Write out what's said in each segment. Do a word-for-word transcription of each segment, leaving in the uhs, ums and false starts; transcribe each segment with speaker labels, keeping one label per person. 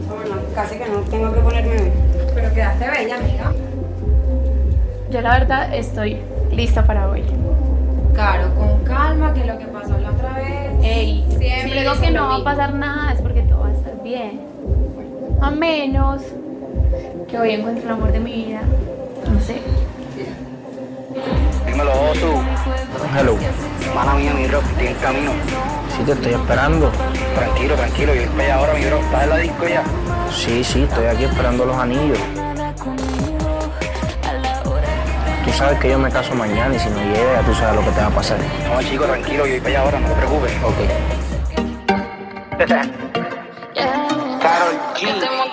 Speaker 1: Bueno, casi que no tengo que ponerme hoy.
Speaker 2: Pero quedaste bella, amiga.
Speaker 3: Yo la verdad estoy lista para hoy.
Speaker 2: Claro, con calma, que lo que pasó la otra vez.
Speaker 3: Ey,
Speaker 2: siempre
Speaker 3: si digo que no va a pasar nada es porque todo va a estar bien. A menos que hoy encuentre el amor de mi vida. No sé.
Speaker 4: Dímelo, Osu.
Speaker 5: Hello.
Speaker 4: Mala mía, mi bro, estoy en camino.
Speaker 5: Sí, te estoy esperando.
Speaker 4: Tranquilo, tranquilo, yo estoy ahora, mi bro. ¿Estás en la disco ya?
Speaker 5: Sí, sí, estoy aquí esperando los anillos. Tú sabes que yo me caso mañana y si no llega, ya tú sabes lo que te va a pasar.
Speaker 4: No, chico, tranquilo, yo voy para allá ahora, no te preocupes.
Speaker 5: Ok.
Speaker 4: Karol G.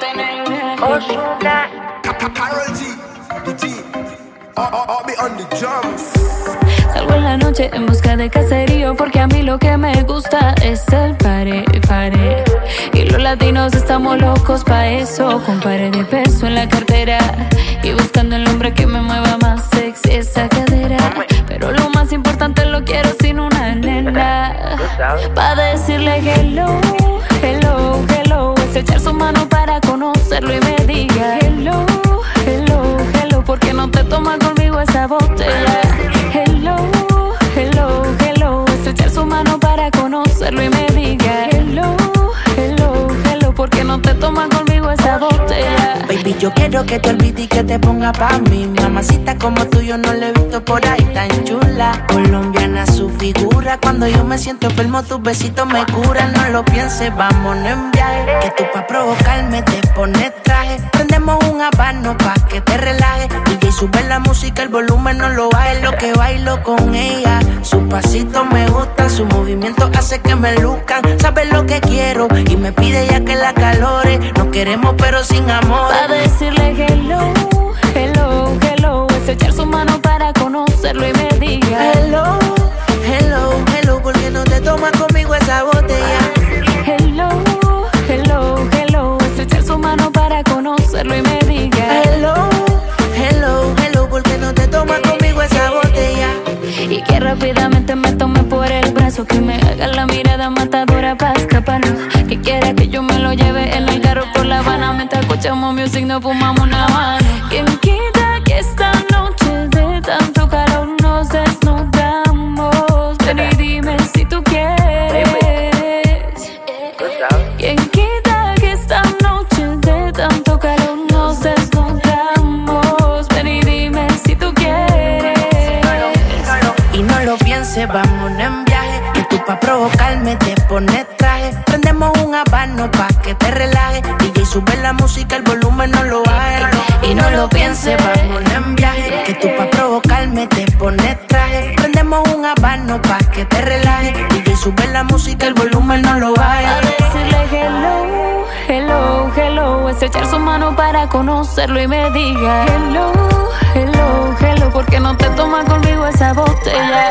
Speaker 6: Osuna. Karol G. G. I'll be on the drums.
Speaker 7: Salgo en la noche en busca de caserío porque a mí lo que me gusta es el pare, pare. Y los latinos estamos locos pa' eso, con pare de peso en la cartera y buscando el hombre que me mueva más sexy esa cadera. Pero lo más importante lo quiero sin una nena, pa' decirle hello, hello, hello. Es echar su mano para conocerlo y me diga hello, hello, hello. ¿Por qué no te tomas conmigo esa botella? Hello, hello, hello. Es echar su mano para conocerlo y me diga hello, hello, hello. ¿Por qué no te tomas conmigo esa botella?
Speaker 8: Baby, yo quiero que te olvides y que te ponga pa' mí. Mamacita como tú yo no la he visto por ahí tan chula. Colombiana su figura. Cuando yo me siento enfermo tus besitos me curan. No lo pienses, vámonos en viaje. Que tú pa' provocarme te pones traje. Prendemos un habano pa' que te relajes. D J sube la música, el volumen no lo bajes. Lo que bailo con ella. Sus pasitos me gustan, su movimiento hace que me luzcan. Sabe lo que quiero y me pide ya que la calore. No queremos pero sin amor.
Speaker 7: Pa' decirle hello, hello, hello. Es echar su mano para conocerlo y me diga
Speaker 8: hello, hello, hello. ¿Por qué no te tomas conmigo esa botella?
Speaker 7: Hello, hello, hello. Es echar su mano para conocerlo y me diga
Speaker 8: hello, hello, hello. ¿Por qué no te tomas conmigo esa botella?
Speaker 7: Y que rápidamente me tome por el brazo, que me haga la mirada matadora pa' escaparnos. Que quiera que yo me lo lleve en el carro por La Habana. Mientras escuchamos music nos fumamos una mano. ¿Quién quita que esta noche de tanto calor nos desnudamos? Ven y dime si tú quieres. ¿Quién quita que esta noche de tanto calor nos desnudamos? Ven y dime si tú quieres.
Speaker 8: Y no lo pienses, vámonos en viaje. Que tú pa' provocarme te pones traje. Prendemos un habano pa' que te relajes. D J sube la música, el volumen no lo bajes. Y no lo pienses, vámonos en viaje. Que tú pa' provocarme te pones traje. Prendemos un habano pa' que te relajes. D J sube la música, el volumen no lo bajes.
Speaker 7: A decirle hello, hello, hello. Es echar su mano para conocerlo y me diga hello, hello, hello. ¿Por qué no te tomas conmigo esa botella?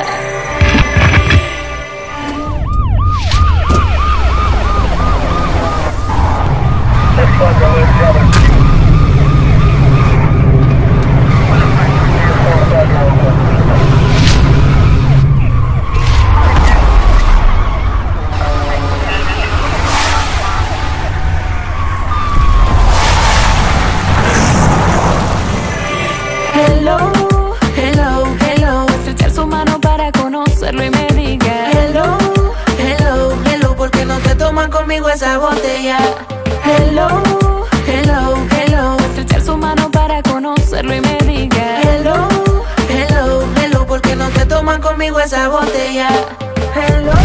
Speaker 8: Hello, hello, hello.
Speaker 7: Es echar su mano para conocerlo y me diga
Speaker 8: hello, hello, hello. ¿Por qué no te toman conmigo esa botella? Hello, hello, hello.
Speaker 7: Es echar su mano para conocerlo y me diga
Speaker 8: hello, hello, hello. ¿Por qué no te toman conmigo esa botella? Hello.